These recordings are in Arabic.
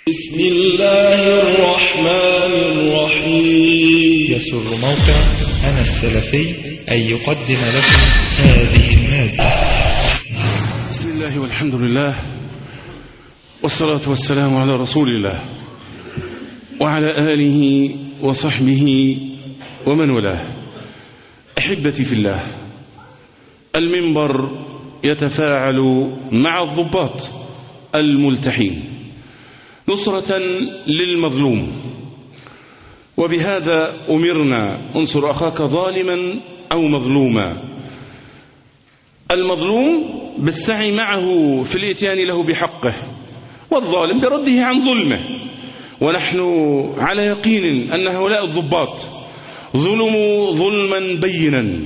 بسم الله الرحمن الرحيم. يسر موقع أنا السلفي أن يقدم لكم هذه المادة. بسم الله والحمد لله والصلاة والسلام على رسول الله وعلى آله وصحبه ومن والاه. أحبتي في الله، المنبر يتفاعل مع الضباط الملتحين نصرة للمظلوم، وبهذا أمرنا: انصر أخاك ظالما أو مظلوما. المظلوم بالسعي معه في الإتيان له بحقه، والظالم برده عن ظلمه. ونحن على يقين أن هؤلاء الضباط ظلموا ظلما بينا،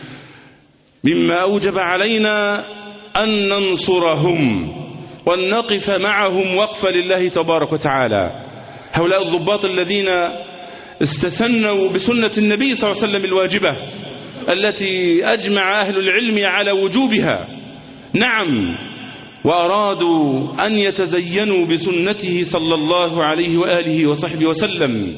مما أوجب علينا أن ننصرهم وأن نقف معهم وقفة لله تبارك وتعالى. هؤلاء الضباط الذين استسنوا بسنة النبي صلى الله عليه وسلم الواجبة التي أجمع أهل العلم على وجوبها، نعم، وأرادوا أن يتزينوا بسنته صلى الله عليه وآله وصحبه وسلم،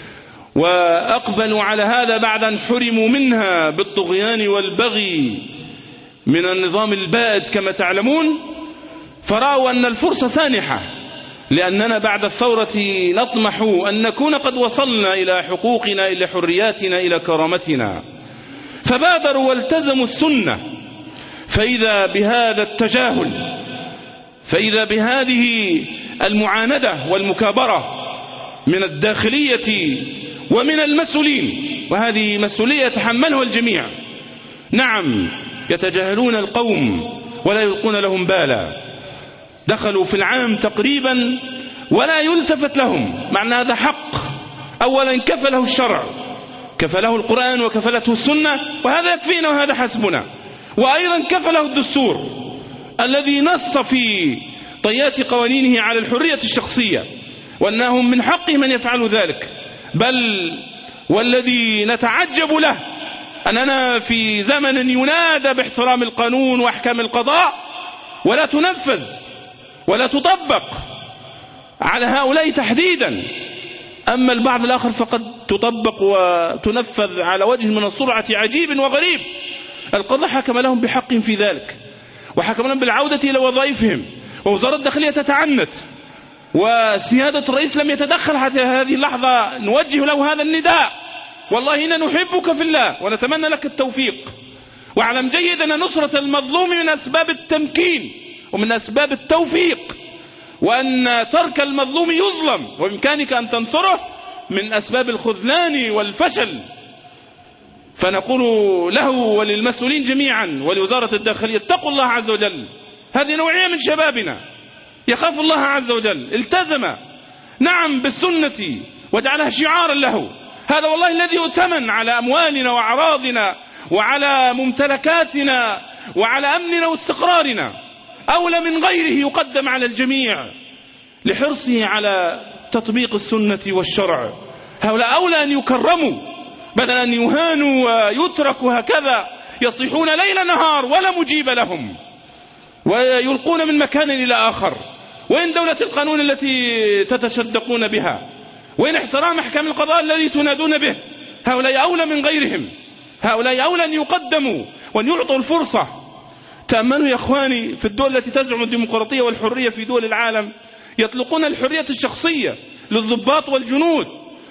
وأقبلوا على هذا بعد أن حرموا منها بالطغيان والبغي من النظام البائد كما تعلمون، فرأوا أن الفرصة سانحة، لأننا بعد الثورة نطمح أن نكون قد وصلنا إلى حقوقنا، إلى حرياتنا، إلى كرامتنا، فبادروا والتزموا السنة. فإذا بهذا التجاهل، فإذا بهذه المعاندة والمكابرة من الداخلية ومن المسؤولين، وهذه مسؤولية يتحملها الجميع، نعم، يتجاهلون القوم ولا يلقون لهم بالا. دخلوا في العام تقريبا ولا يلتفت لهم، مع أن هذا حق أولا كفله الشرع، كفله القرآن وكفلته السنة، وهذا يكفينا وهذا حسبنا. وأيضا كفله الدستور الذي نص في طيات قوانينه على الحرية الشخصية، وأنهم من حقهم أن يفعلوا ذلك. بل والذي نتعجب له أننا في زمن ينادى باحترام القانون وأحكام القضاء ولا تنفذ ولا تطبق على هؤلاء تحديدا، أما البعض الآخر فقد تطبق وتنفذ على وجه من السرعة عجيب وغريب. القضاء حكم لهم بحق في ذلك، وحكم لهم بالعودة إلى وظائفهم، ووزارة الداخلية تتعنت، وسيادة الرئيس لم يتدخل حتى هذه اللحظة. نوجه له هذا النداء: والله إننا نحبك في الله ونتمنى لك التوفيق، واعلم جيد أن نصرة المظلوم من أسباب التمكين ومن أسباب التوفيق، وأن ترك المظلوم يظلم وبإمكانك أن تنصره من أسباب الخذلان والفشل. فنقول له وللمسؤولين جميعا ولوزارة الداخلية: اتقوا الله عز وجل. هذه نوعية من شبابنا يخاف الله عز وجل، التزم نعم بالسنة وجعلها شعارا له. هذا والله الذي يؤتمن على أموالنا وأعراضنا وعلى ممتلكاتنا وعلى أمننا واستقرارنا، أولى من غيره يقدم على الجميع لحرصه على تطبيق السنة والشرع. هؤلاء أولى أن يكرموا بدل أن يهانوا ويتركوا هكذا يصيحون ليل نهار ولا مجيب لهم، ويلقون من مكان إلى آخر. وين دولة القانون التي تتشدقون بها؟ وين احترام أحكام القضاء الذي تنادون به؟ هؤلاء أولى من غيرهم، هؤلاء أولى أن يقدموا وأن يعطوا الفرصة. تأمنوا يا أخواني، في الدول التي تزعم الديمقراطية والحرية في دول العالم يطلقون الحرية الشخصية للضباط والجنود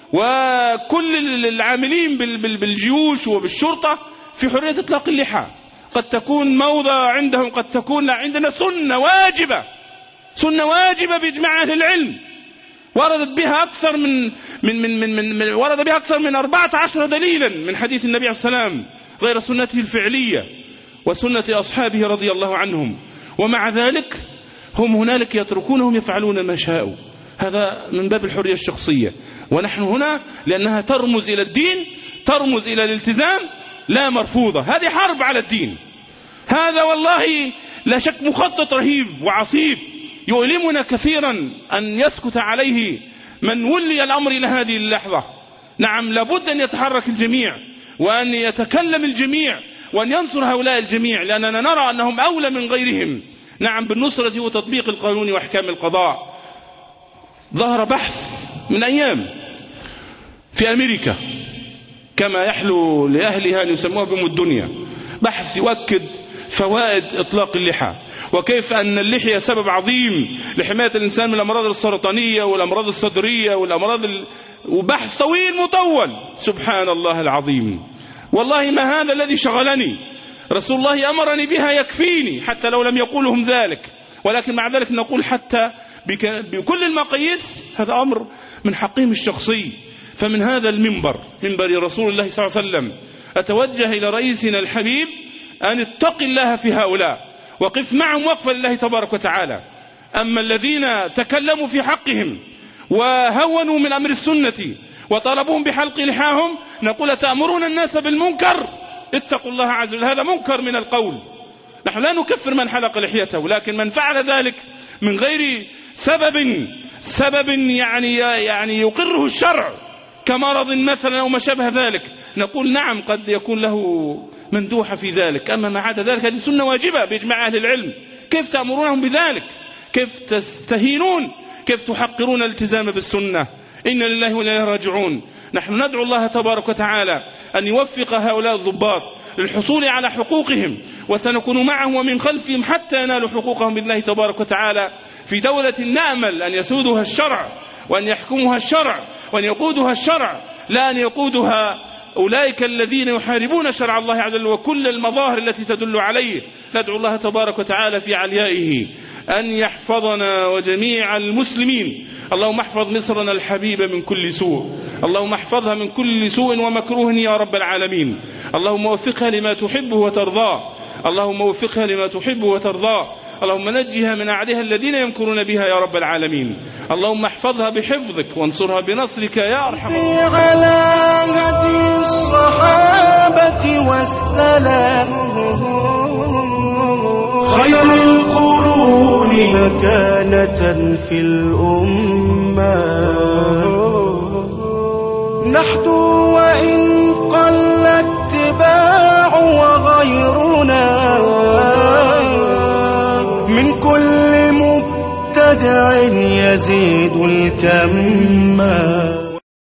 وكل العاملين بالجيوش وبالشرطة في حرية إطلاق اللحى. قد تكون موضة عندهم، قد تكون لا. عندنا سنة واجبة، سنة واجبة بإجماع أهل العلم، وردت بها أكثر من 14 دليلا من حديث النبي عليه السلام، غير سنته الفعلية وسنة أصحابه رضي الله عنهم. ومع ذلك هم هنالك يتركونهم يفعلون ما شاءوا. هذا من باب الحرية الشخصية، ونحن هنا لأنها ترمز إلى الدين، ترمز إلى الالتزام، لا مرفوضة. هذه حرب على الدين، هذا والله لا شك مخطط رهيب وعصيب يؤلمنا كثيرا أن يسكت عليه من ولي الأمر إلى هذه اللحظة. نعم، لابد أن يتحرك الجميع وأن يتكلم الجميع وأن ينصر هؤلاء الجميع، لأننا نرى أنهم أولى من غيرهم، نعم، بالنصرة وتطبيق القانون وأحكام القضاء. ظهر بحث من أيام في أمريكا كما يحلو لأهلها أن يسموها بأم الدنيا، بحث يؤكد فوائد إطلاق اللحى، وكيف أن اللحية سبب عظيم لحماية الإنسان من الأمراض السرطانية والأمراض الصدرية وبحث طويل مطول. سبحان الله العظيم، والله ما هذا الذي شغلني، رسول الله أمرني بها يكفيني حتى لو لم يقولهم ذلك، ولكن مع ذلك نقول حتى بكل المقاييس هذا أمر من حقهم الشخصي. فمن هذا المنبر، منبر رسول الله صلى الله عليه وسلم، أتوجه إلى رئيسنا الحبيب أن اتق الله في هؤلاء، وقف معهم وقفا لله تبارك وتعالى. أما الذين تكلموا في حقهم وهونوا من أمر السنة وطلبوهم بحلق لحاهم، نقول تأمرون الناس بالمنكر، اتقوا الله عز وجل، هذا منكر من القول. نحن لا نكفر من حلق لحيته، لكن من فعل ذلك من غير سبب يعني يقره الشرع كمرض مثلا أو ما شابه ذلك، نقول نعم قد يكون له مندوحة في ذلك، أما ما عدا ذلك هذه سنة واجبة بإجماع أهل العلم. كيف تأمرونهم بذلك؟ كيف تستهينون؟ كيف تحقرون الالتزام بالسنة؟ إن لله وإنا إليه راجعون. نحن ندعو الله تبارك وتعالى أن يوفق هؤلاء الضباط للحصول على حقوقهم، وسنكون معهم ومن خلفهم حتى ينالوا حقوقهم بالله تبارك وتعالى في دولة نأمل أن يسودها الشرع وأن يحكمها الشرع وأن يقودها الشرع، لا أن يقودها أولئك الذين يحاربون شرع الله عز وجل وكل المظاهر التي تدل عليه. ندعو الله تبارك وتعالى في عليائه أن يحفظنا وجميع المسلمين. اللهم احفظ مصرنا الحبيب من كل سوء، اللهم احفظها من كل سوء ومكروه يا رب العالمين. اللهم وفقها لما تحبه وترضاه، اللهم وفقها لما تحبه وترضاه. اللهم نجها من أعدائها الذين يمكرون بها يا رب العالمين. اللهم احفظها بحفظك وانصرها بنصرك يا أرحم الراحمين. على هدي الصحابة والسلام خير القرون مكانة في الأمة، نحدو وإن قل اتباع وغيرنا من كل مبتدع يزيد الكم.